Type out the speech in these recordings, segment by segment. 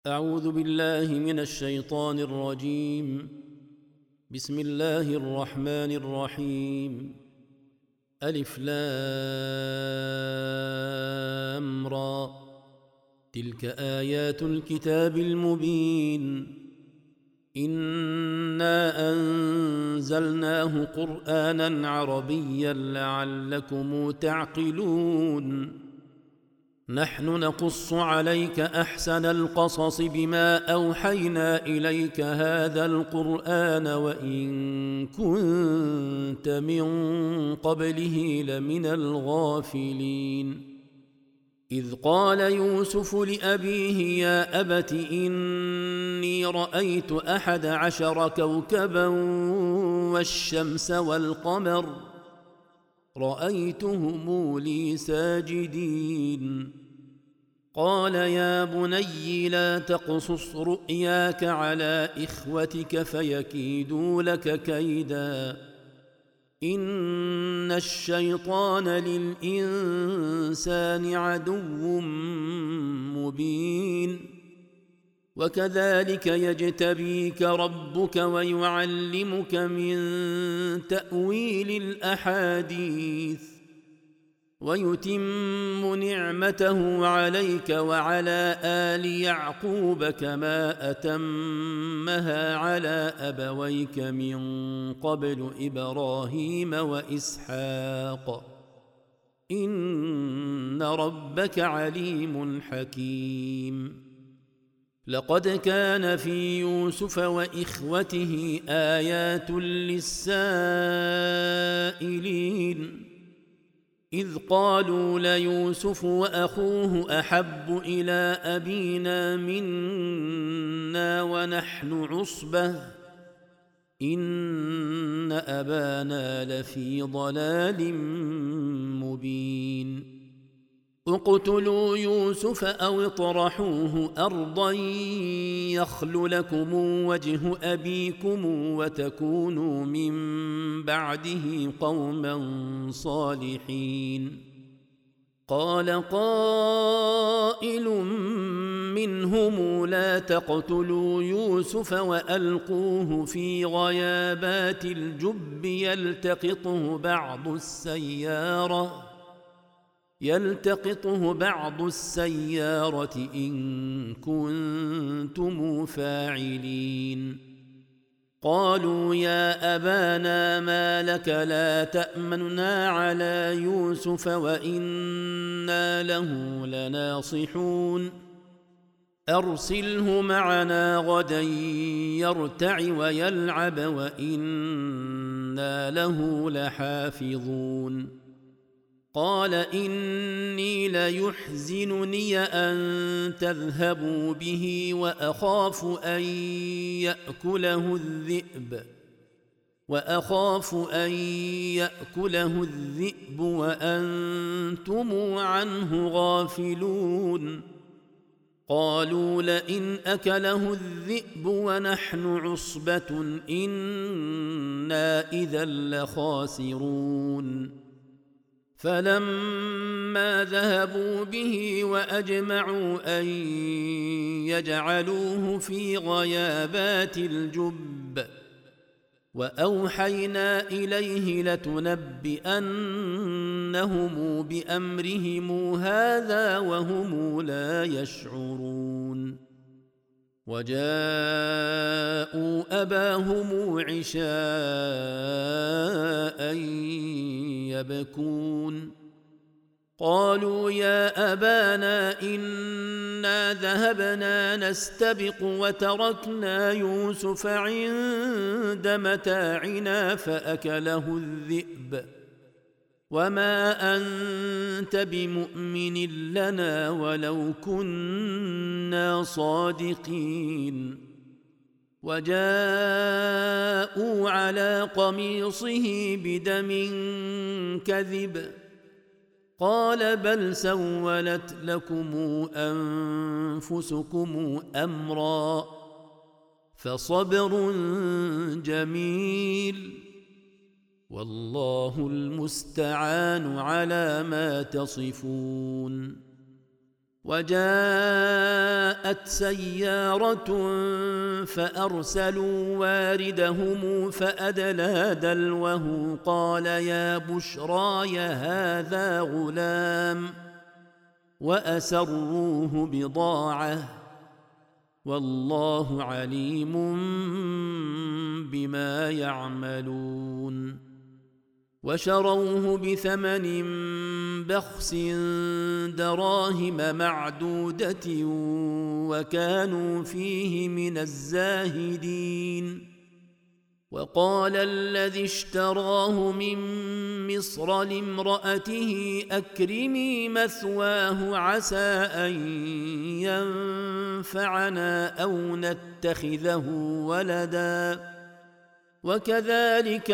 أعوذ بالله من الشيطان الرجيم. بسم الله الرحمن الرحيم. ألف لام را، تلك آيات الكتاب المبين. إنا أنزلناه قرآنا عربيا لعلكم تعقلون. نحن نقص عليك أحسن القصص بما أوحينا إليك هذا القرآن وإن كنت من قبله لمن الغافلين. إذ قال يوسف لأبيه يا أبت إني رأيت 11 كوكبا والشمس والقمر رأيتهم لي ساجدين. قال يا بني لا تقصص رؤياك على إخوتك فيكيدوا لك كيدا، إن الشيطان للإنسان عدو مبين. وكذلك يجتبيك ربك ويعلمك من تأويل الأحاديث ويتم نعمته عليك وعلى آل يعقوب كما أتمها على أبويك من قبل إبراهيم وإسحاق إن ربك عليم حكيم. لقد كان في يوسف وإخوته آيات للسائلين إذ قالوا ليوسف وأخوه أحب إلى أبينا منا ونحن عصبة إن أبانا لفي ضلال مبين. اقتلوا يوسف أو اطرحوه أرضا يخل لكم وجه أبيكم وتكونوا من بعده قوما صالحين. قال قائل منهم لا تقتلوا يوسف وألقوه في غيابات الجب يلتقطه بعض السيارة إن كنتم فاعلين. قالوا يا أبانا ما لك لا تأمننا على يوسف وإنا له لناصحون أرسله معنا غدا يرتع ويلعب وإنا له لحافظون. قال إني ليحزنني أن تذهبوا به وأخاف أن يأكله الذئب وأنتم عنه غافلون. قالوا لئن أكله الذئب ونحن عصبة إنا إذا لخاسرون. فلما ذهبوا به وأجمعوا أن يجعلوه في غيابات الجب وأوحينا إليه لتنبئنهم بأمرهم هذا وهم لا يشعرون. وجاءوا أباهم عشاء يبكون. قالوا يا أبانا إنا ذهبنا نستبق وتركنا يوسف عند متاعنا فأكله الذئب وما أنت بمؤمن لنا ولو كنا صادقين. وجاءوا على قميصه بدم كذب قال بل سولت لكم أنفسكم أمرا فصبر جميل والله المستعان على ما تصفون. وجاءت سيارة فأرسلوا واردهم فأدلى دلوه قال يا بشراي هذا غلام وأسروه بضاعة والله عليم بما يعملون وشروه بثمن بخس دراهم معدودة وكانوا فيه من الزاهدين وقال الذي اشتراه من مصر لامرأته أكرمي مثواه عسى أن ينفعنا أو نتخذه ولدا وكذلك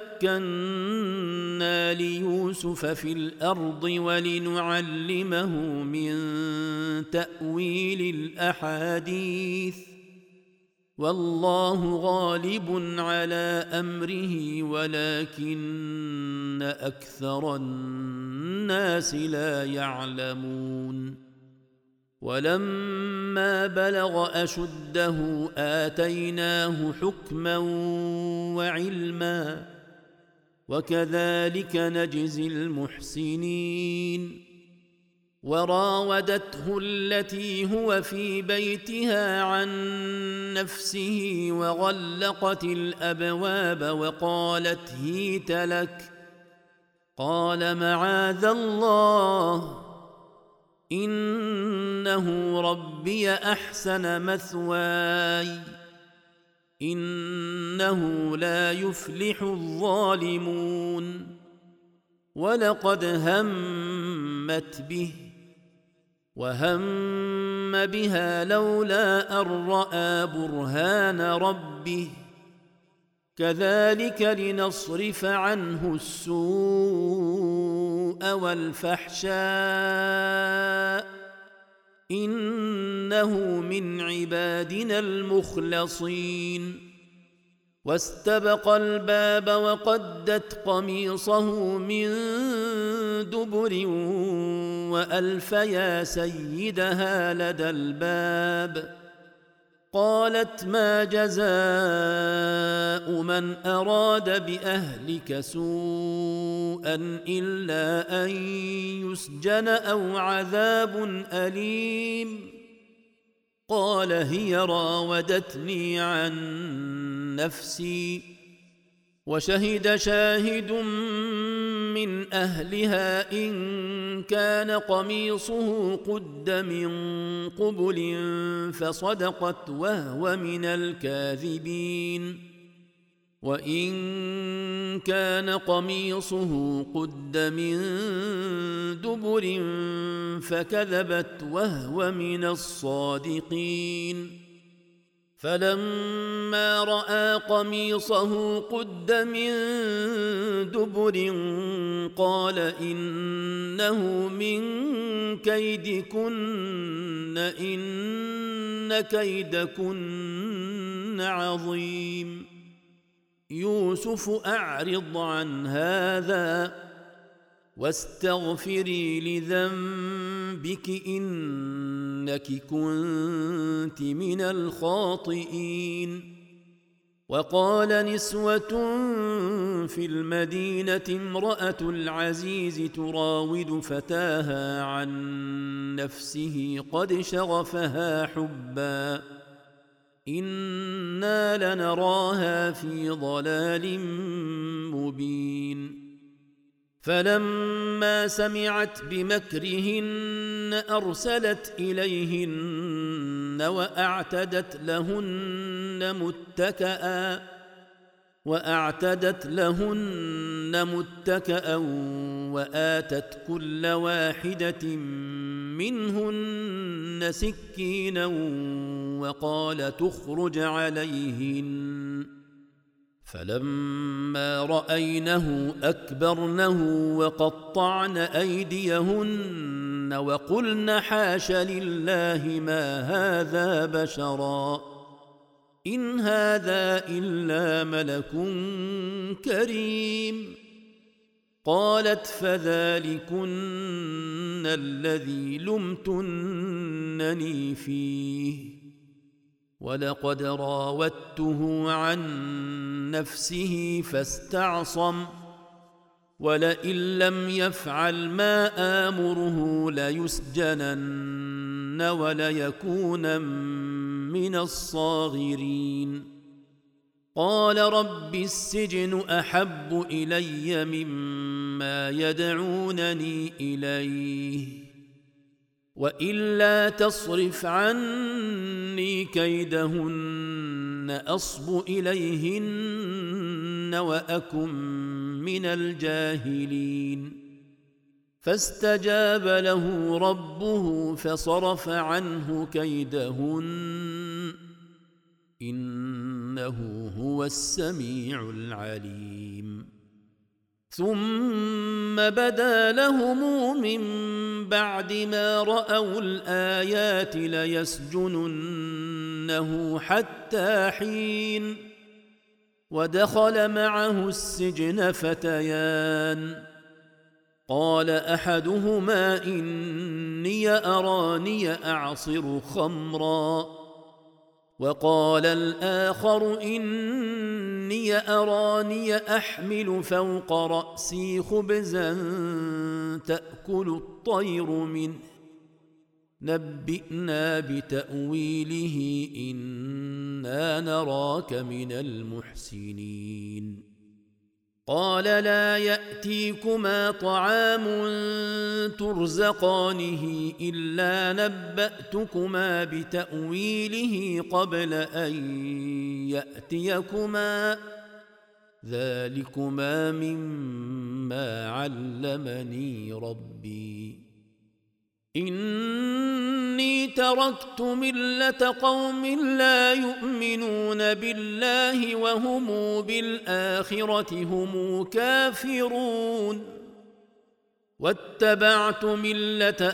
مكنا ليوسف في الأرض ولنعلمه من تأويل الأحاديث والله غالب على أمره ولكن أكثر الناس لا يعلمون ولما بلغ أشده آتيناه حكما وعلما وكذلك نجزي المحسنين وراودته التي هو في بيتها عن نفسه وغلقت الأبواب وقالت هيت لك قال معاذ الله إنه ربي أحسن مثواي إنه لا يفلح الظالمون ولقد همت به وهم بها لولا أن رأى برهان ربه كذلك لنصرف عنه السوء والفحشاء إنه من عبادنا المخلصين واستبق الباب وقدت قميصه من دبر وألف يا سيدها لدى الباب قالت ما جزاء من أراد بأهلك سوءا إلا أن يسجن أو عذاب أليم قال هي راودتني عن نفسي وشهد شاهد من أهلها إن كان قميصه قد من قبل فصدقت وهو من الكاذبين وإن كان قميصه قد من دبر فكذبت وهو من الصادقين فلما رأى قميصه قد من دبر قال إنه من كيدكن إن كيدكن عظيم يوسف أعرض عن هذا واستغفري لذنبك إنك كنت من الخاطئين وقال نسوة في المدينة امرأة العزيز تراود فتاها عن نفسه قد شغفها حبا إنا لنراها في ضلال مبين فلما سمعت بمكرهن أرسلت إليهن وأعتدت لهن متكأ وآتت كل واحدة منهن سكينا وقال تخرج عليهن فلما رأينه أكبرنه وقطعن أيديهن وقلن حاش لله ما هذا بشرا إن هذا إلا ملك كريم قالت فذلكن الذي لمتنني فيه ولقد راودته عن نفسه فاستعصم ولئن لم يفعل ما آمره ليسجنن وليكون من الصاغرين قال رب السجن أحب إلي مما يدعونني إليه وإلا تصرف عني كيدهن أصب إليهن وأكن من الجاهلين فاستجاب له ربه فصرف عنه كيدهن إنه هو السميع العليم ثم بدا لهم من بعد ما رأوا الآيات ليسجننه حتى حين ودخل معه السجن فتيان قال أحدهما إني أراني أعصر خمرا وقال الآخر إني أراني أحمل فوق رأسي خبزا تأكل الطير منه نبئنا بتأويله إنا نراك من المحسنين قال لا يأتيكما طعام ترزقانه إلا نبأتكما بتأويله قبل أن يأتيكما ذلكما مما علمني ربي إني تركت ملة قوم لا يؤمنون بالله وهم بالآخرة هم كافرون واتبعت ملة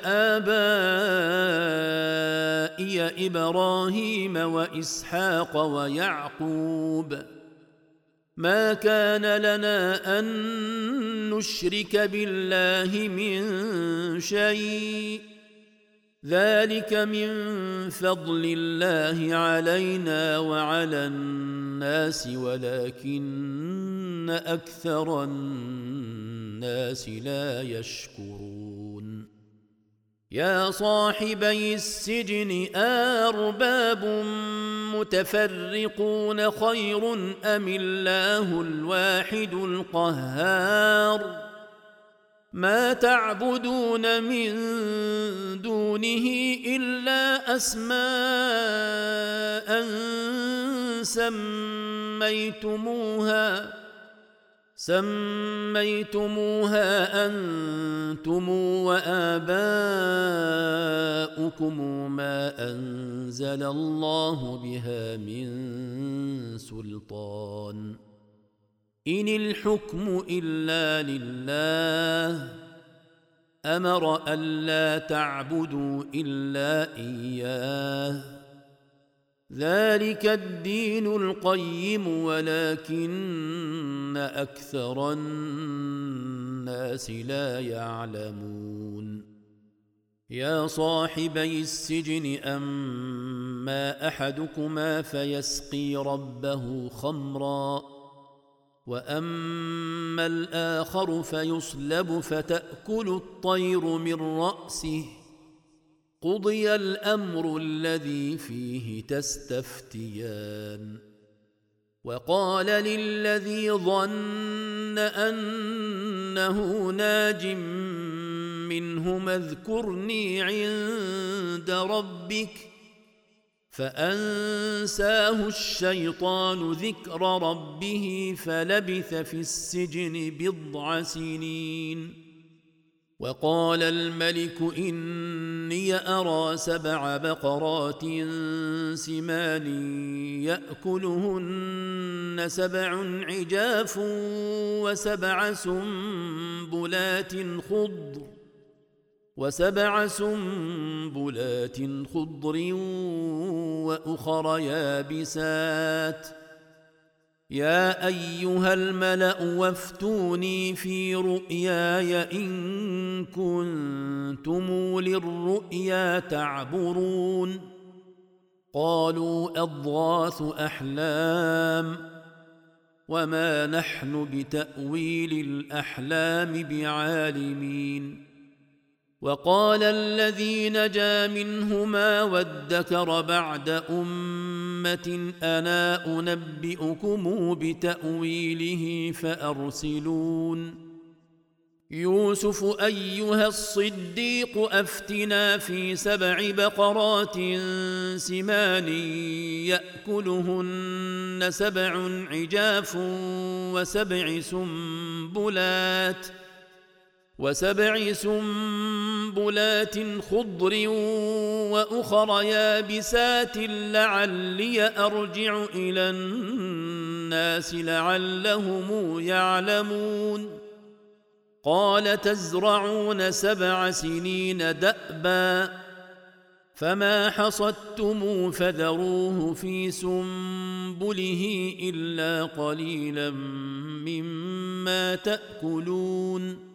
آبائي إبراهيم وإسحاق ويعقوب ما كان لنا أن نشرك بالله من شيء ذلك من فضل الله علينا وعلى الناس ولكن أكثر الناس لا يشكرون يا صاحبي السجن أرباب متفرقون خير أم الله الواحد القهار ما تعبدون من دونه إلا أسماء سميتموها أنتم وآباؤكم ما أنزل الله بها من سلطان إن الحكم إلا لله أمر ألا تعبدوا إلا إياه ذلك الدين القيم ولكن أكثر الناس لا يعلمون يا صاحبي السجن أما أحدكما فيسقي ربه خمرا وأما الآخر فيصلب فتأكل الطير من رأسه قضي الأمر الذي فيه تستفتيان وقال للذي ظن أنه ناج منهما اذكرني عند ربك فأنساه الشيطان ذكر ربه فلبث في السجن 9 سنين وقال الملك إني أرى 7 بقرات سمان يأكلهن 7 عجاف و7 سنبلات خضر وأخر يابسات يا أيها الملأ وافتوني في رؤياي إن كنتم للرؤيا تعبرون قالوا أضغاث أحلام وما نحن بتأويل الأحلام بعالمين وقال الذي نجا منهما وادكر بعد أمة أنا أنبئكم بتأويله فأرسلون يوسف أيها الصديق أفتنا في 7 بقرات سمان يأكلهن 7 عجاف وسبع سنبلات خضر وأخر يابسات لعلي أرجع إلى الناس لعلهم يعلمون قال تزرعون 7 سنين دأبا فما حصدتم فذروه في سنبله إلا قليلا مما تأكلون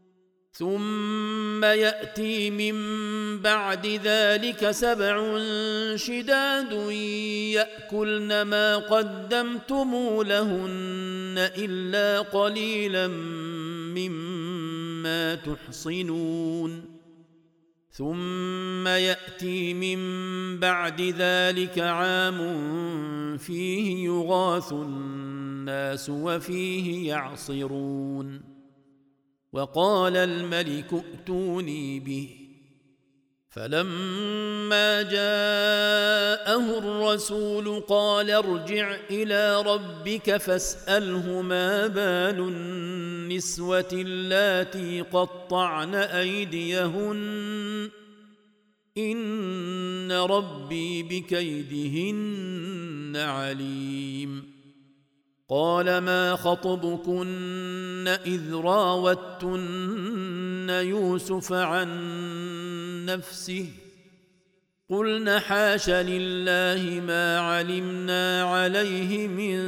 ثم يأتي من بعد ذلك 7 شداد يأكلن ما قدمتم لهن إلا قليلا مما تحصنون ثم يأتي من بعد ذلك عام فيه يغاث الناس وفيه يعصرون وقال الملك ائتوني به فلما جاءه الرسول قال ارجع إلى ربك فاسأله ما بال النسوة اللاتي قطعن أيديهن إن ربي بكيدهن عليم قال ما خطبكن إذ راوتن يوسف عن نفسه قلن حاش لله ما علمنا عليه من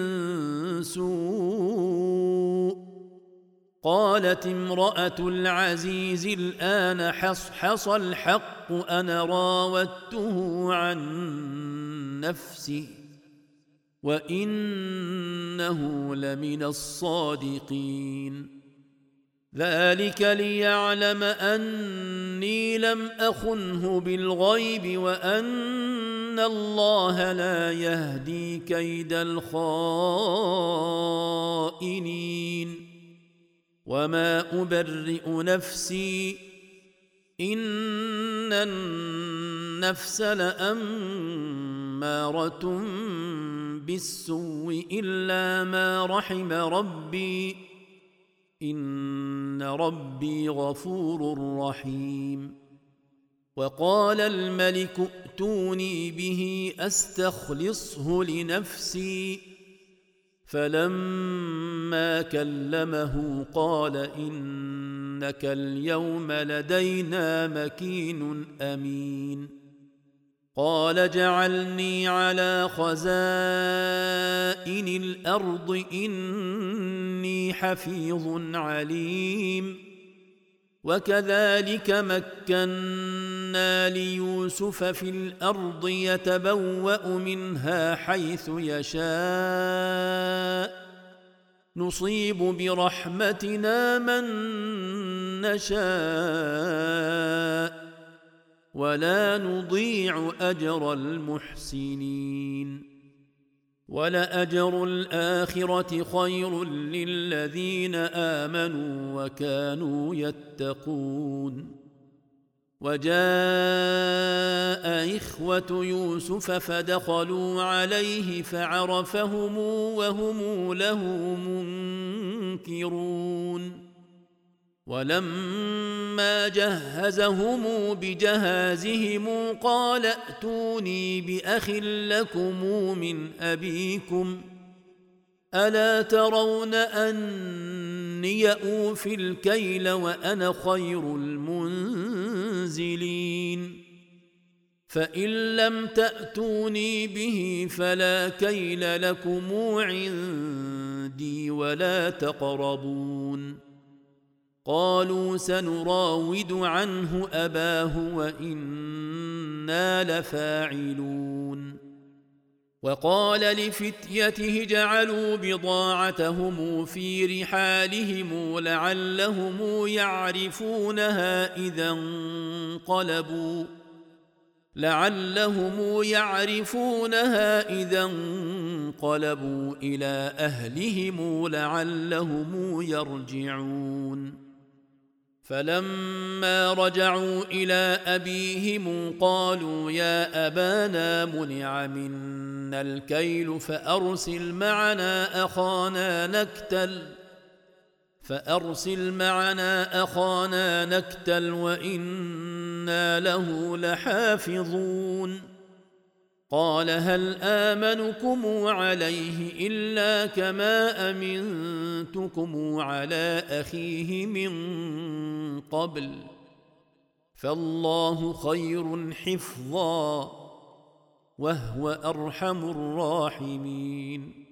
سوء قالت امرأة العزيز الآن حصحص الحق أنا راودته عن نفسه وإنه لمن الصادقين ذلك ليعلم أني لم أخنه بالغيب وأن الله لا يهدي كيد الخائنين وما أبرئ نفسي إن النفس لأمارة بالسوء إلا ما رحم ربي إن ربي غفور رحيم وقال الملك ائتوني به أستخلصه لنفسي فلما كلمه قال إنك اليوم لدينا مكين أمين قال جعلني على خزائن الأرض إني حفيظ عليم وكذلك مكنا ليوسف في الأرض يتبوأ منها حيث يشاء نصيب برحمتنا من نشاء ولا نضيع أجر المحسنين ولأجر الآخرة خير للذين آمنوا وكانوا يتقون وجاء إخوة يوسف فدخلوا عليه فعرفهم وهم له منكرون ولما جهزهم بجهازهم قال ائتوني بأخ لكم من أبيكم ألا ترون أني أوفي الكيل وأنا خير المنزلين فإن لم تأتوني به فلا كيل لكم عندي ولا تقربون. قالوا سنراود عنه أباه وإنا لفاعلون. وقال لفتيته جعلوا بضاعتهم في رحالهم لعلهم يعرفونها إذا انقلبوا إلى أهلهم لعلهم يرجعون. فلما رجعوا إلى أبيهم قالوا يا أبانا منع منا الكيل فأرسل معنا أخانا نكتل وإنا له لحافظون. قال هل آمنكم عليه إلا كما أمنتكم على أخيه من قبل فالله خير حفظا وهو أرحم الراحمين.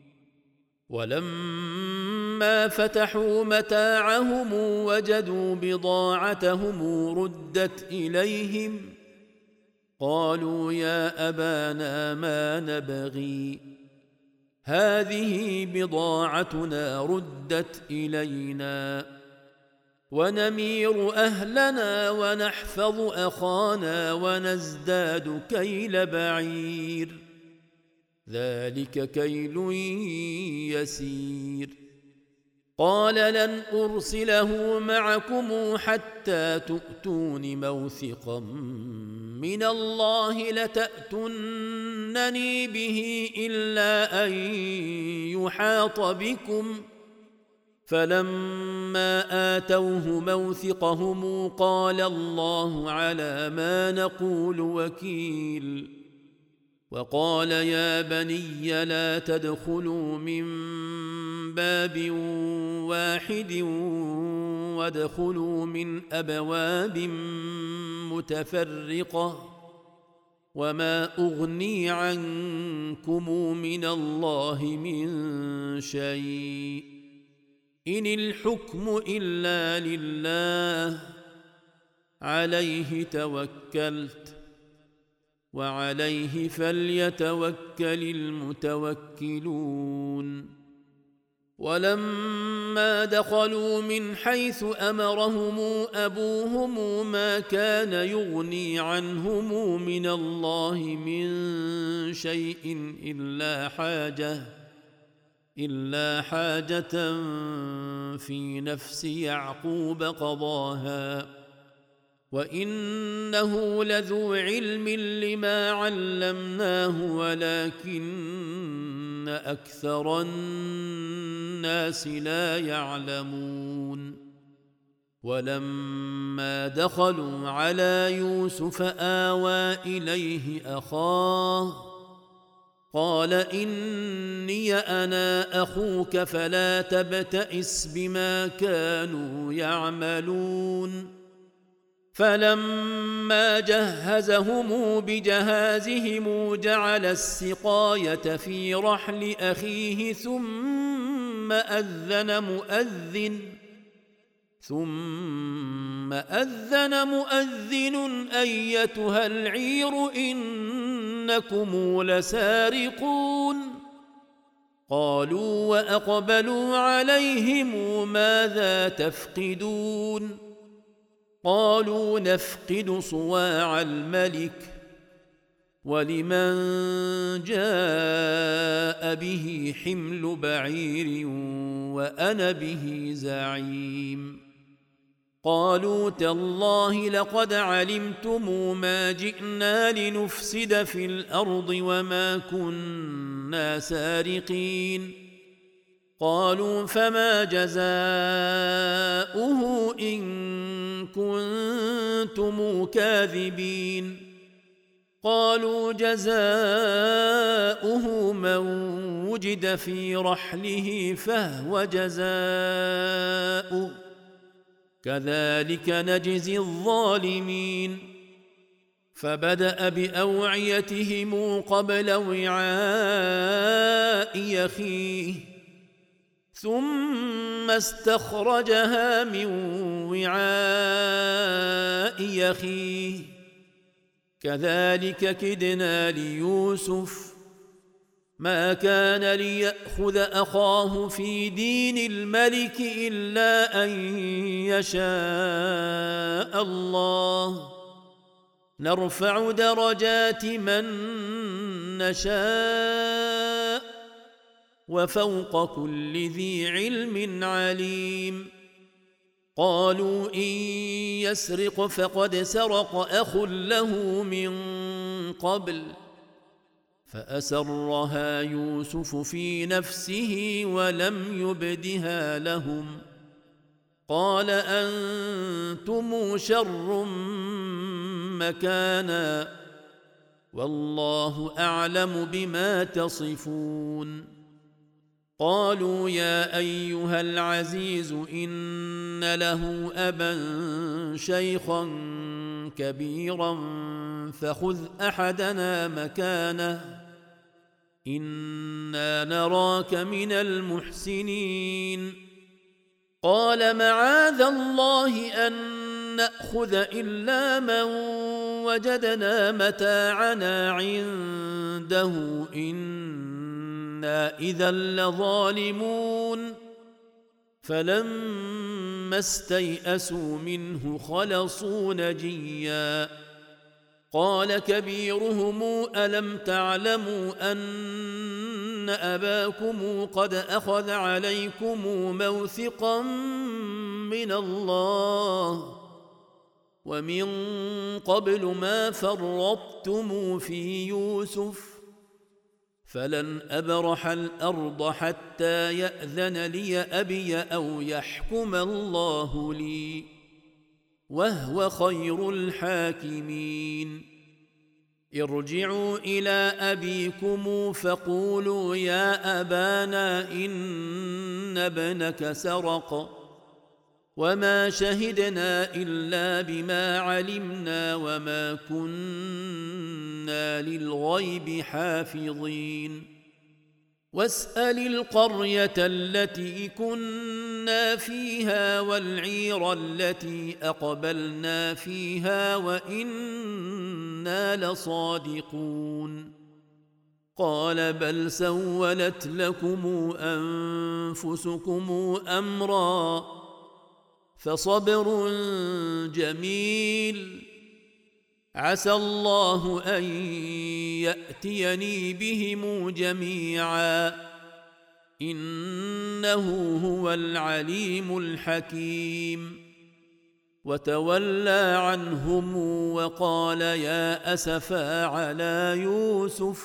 ولما فتحوا متاعهم وجدوا بضاعتهم ردت إليهم قالوا يا أبانا ما نبغي هذه بضاعتنا ردت إلينا ونمير أهلنا ونحفظ أخانا ونزداد كيل بعير ذلك كيل يسير. قال لن أرسله معكم حتى تؤتون موثقا من الله لتأتونني به إلا أن يحاط بكم. فلما آتوه موثقهم قال الله على ما نقول وكيل. وقال يا بني لا تدخلوا من باب واحد وادخلوا من أبواب متفرقة وما أغني عنكم من الله من شيء إن الحكم إلا لله عليه توكلت وعليه فليتوكل المتوكلون. ولما دخلوا من حيث أمرهم أبوهم ما كان يغني عنهم من الله من شيء إلا حاجة في نفس يعقوب قضاها وإنه لذو علم لما علمناه ولكن أكثر الناس لا يعلمون. ولما دخلوا على يوسف آوى إليه أخاه قال إني أنا أخوك فلا تبتئس بما كانوا يعملون. فلما جهزهم بجهازهم جعل السقاية في رحل أخيه ثم أذن مؤذن أيتها العير إنكم لسارقون. قالوا وأقبلوا عليهم ماذا تفقدون قالوا نفقد صواع الملك ولمن جاء به حمل بعير وأنا به زعيم. قالوا تالله لقد علمتم ما جئنا لنفسد في الأرض وما كنا سارقين. قالوا فما جزاؤه إن كنتم كاذبين. قالوا جزاؤه من وجد في رحله فهو جزاؤه كذلك نجزي الظالمين. فبدأ بأوعيتهم قبل وعاء أخيه ثم استخرجها من وعاء أخيه كذلك كدنا ليوسف ما كان ليأخذ أخاه في دين الملك إلا أن يشاء الله نرفع درجات من نشاء وفوق كل ذي علم عليم قالوا إن يسرق فقد سرق أخ له من قبل فأسرها يوسف في نفسه ولم يبدها لهم قال أنتم شر مكانا والله أعلم بما تصفون قالوا يا أيها العزيز إن له أبا شيخا كبيرا فخذ أحدنا مكانه إنا نراك من المحسنين قال معاذ الله أن نأخذ إلا من وجدنا متاعنا عنده إنا إذا لظالمون فلما استيئسوا منه خلصوا نجيا قال كبيرهم ألم تعلموا أن أباكم قد أخذ عليكم موثقا من الله ومن قبل ما فرطتم في يوسف فلن أبرح الأرض حتى يأذن لي أبي أو يحكم الله لي وهو خير الحاكمين ارجعوا إلى أبيكم فقولوا يا أبانا إن ابنك سرق وما شهدنا إلا بما علمنا وما كنا للغيب حافظين واسأل القرية التي كنا فيها والعير التي أقبلنا فيها وإنا لصادقون قال بل سولت لكم أنفسكم أمرا فصبر جميل عسى الله أن يأتيني بهم جميعا إنه هو العليم الحكيم وتولى عنهم وقال يا أسفا على يوسف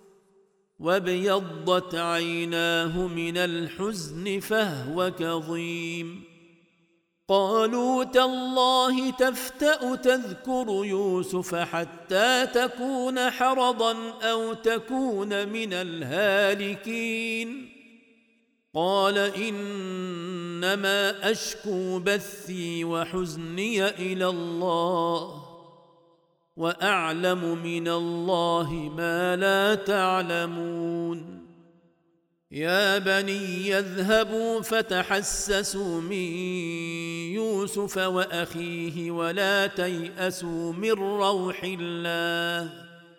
وابيضت عيناه من الحزن فهو كظيم قالوا تالله تفتأ تذكر يوسف حتى تكون حرضا أو تكون من الهالكين قال إنما أشكو بثي وحزني إلى الله وأعلم من الله ما لا تعلمون يا بني يذهبوا فتحسسوا من يوسف وأخيه ولا تيأسوا من روح الله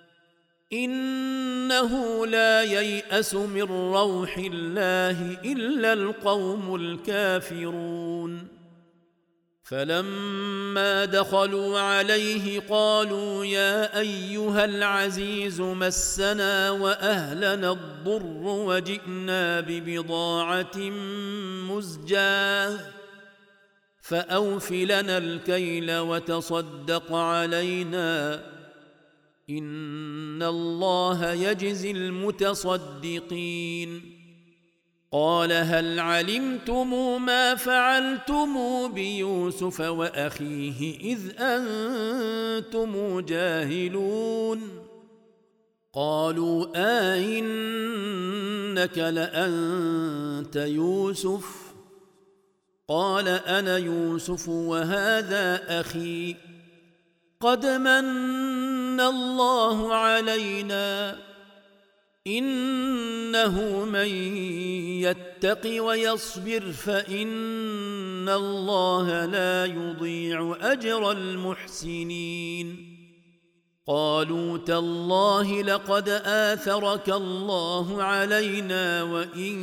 إنه لا ييأس من روح الله إلا القوم الكافرون فلما دخلوا عليه قالوا يا أيها العزيز مسنا وأهلنا الضر وجئنا ببضاعة مزجاة فأوف لنا الكيل وتصدق علينا إن الله يجزي المتصدقين قال هل علمتم ما فعلتم بيوسف وأخيه إذ أنتم جاهلون قالوا أئنك لأنت يوسف قال أنا يوسف وهذا أخي قد من الله علينا إنه من يتق ويصبر فإن الله لا يضيع أجر المحسنين قالوا تالله لقد آثرك الله علينا وإن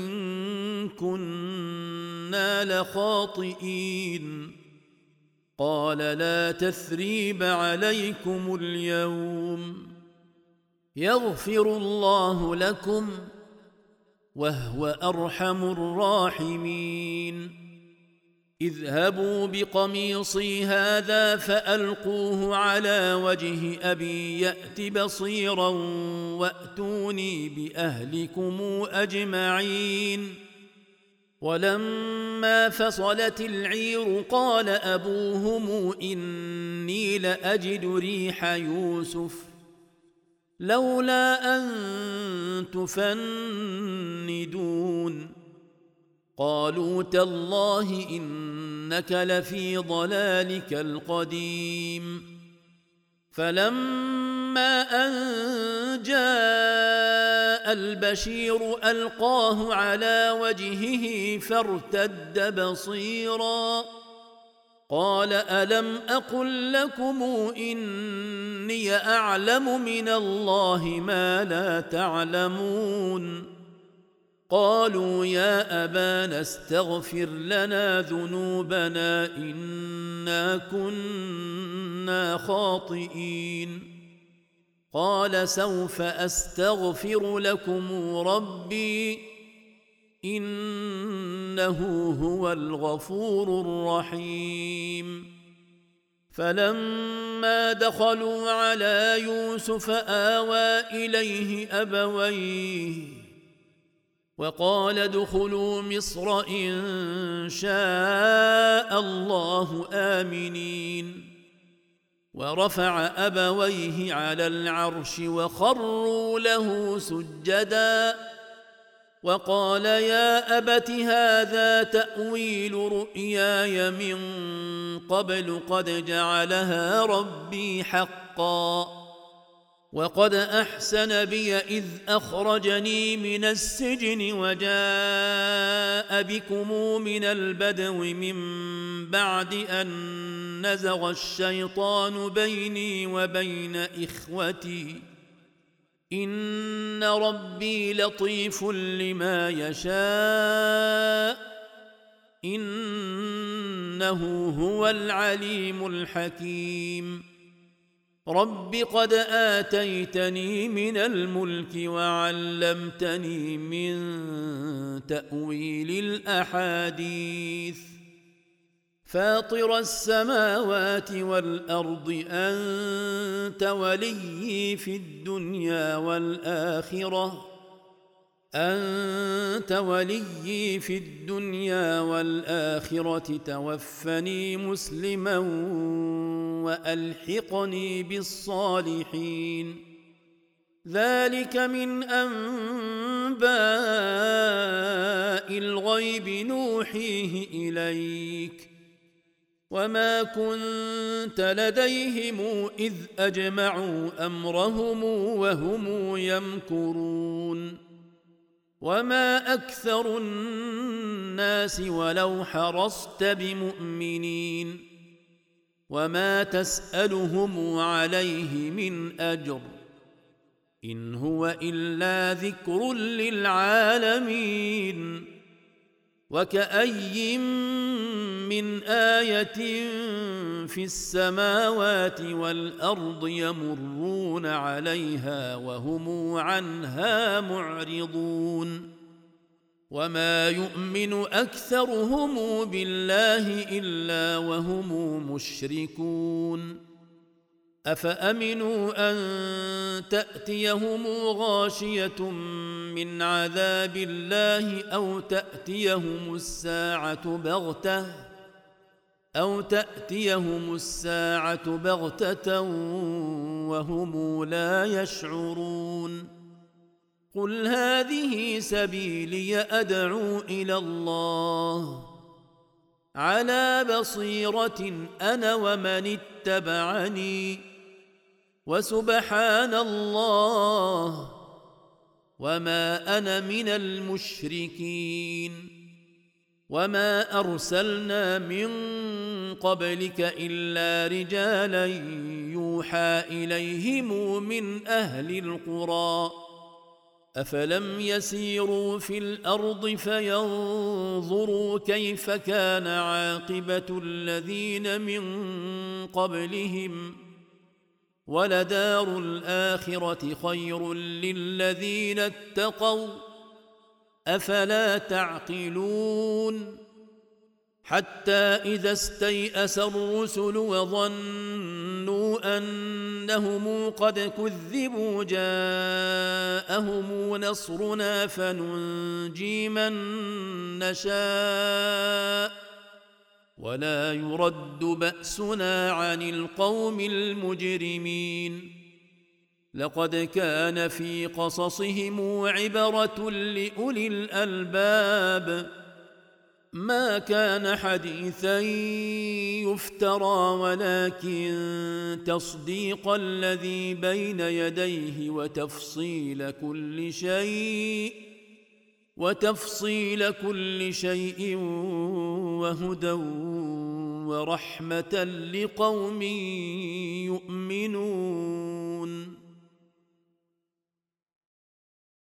كنا لخاطئين قال لا تثريب عليكم اليوم يغفر الله لكم وهو أرحم الراحمين اذهبوا بقميصي هذا فألقوه على وجه أبي يأت بصيرا وأتوني بأهلكم أجمعين ولما فصلت العير قال أبوهم إني لأجد ريح يوسف لولا أن تفندون قالوا تالله إنك لفي ضلالك القديم فلما أن جاء البشير ألقاه على وجهه فارتد بصيرا قال ألم أقل لكم إني أعلم من الله ما لا تعلمون قالوا يا أبانا استغفر لنا ذنوبنا إنا كنا خاطئين قال سوف أستغفر لكم ربي إنه هو الغفور الرحيم فلما دخلوا على يوسف آوى إليه أبويه وقال ادخلوا مصر إن شاء الله آمنين ورفع أبويه على العرش وخروا له سجدا وقال يا أبت هذا تأويل رؤياي من قبل قد جعلها ربي حقا وقد أحسن بي إذ أخرجني من السجن وجاء بكم من البدو من بعد أن نزغ الشيطان بيني وبين إخوتي إن ربي لطيف لما يشاء إنه هو العليم الحكيم رب قد آتيتني من الملك وعلمتني من تأويل الأحاديث فاطر السماوات والأرض أنت وليي في الدنيا والآخرة توفني مسلما وألحقني بالصالحين ذلك من أنباء الغيب نوحيه إليك وما كنت لديهم إذ أجمعوا أمرهم وهم يمكرون وما أكثر الناس ولو حرصت بمؤمنين وما تسألهم عليه من أجر إن هو إلا ذكر للعالمين وكأي من آية في السماوات والأرض يمرون عليها وهم عنها معرضون وما يؤمن أكثرهم بالله إلا وهم مشركون أفأمنوا أن تأتيهم غاشية من عذاب الله أو تأتيهم الساعة بغتة وهم لا يشعرون قل هذه سبيلي أدعو إلى الله على بصيرة أنا ومن اتبعني وسبحان الله وما أنا من المشركين. وما أرسلنا من قبلك إلا رجالا يوحى إليهم من أهل القرى أفلم يسيروا في الأرض فينظروا كيف كان عاقبة الذين من قبلهم ولدار الآخرة خير للذين اتقوا أفلا تعقلون. حتى إذا استيأس الرسل وظنوا أنهم قد كذبوا جاءهم نصرنا فننجي من نشاء ولا يرد بأسنا عن القوم المجرمين. لقد كان في قصصهم عبرة لأولي الألباب ما كان حديثا يفترى ولكن تصديق الذي بين يديه وتفصيل كل شيء وهدى ورحمة لقوم يؤمنون.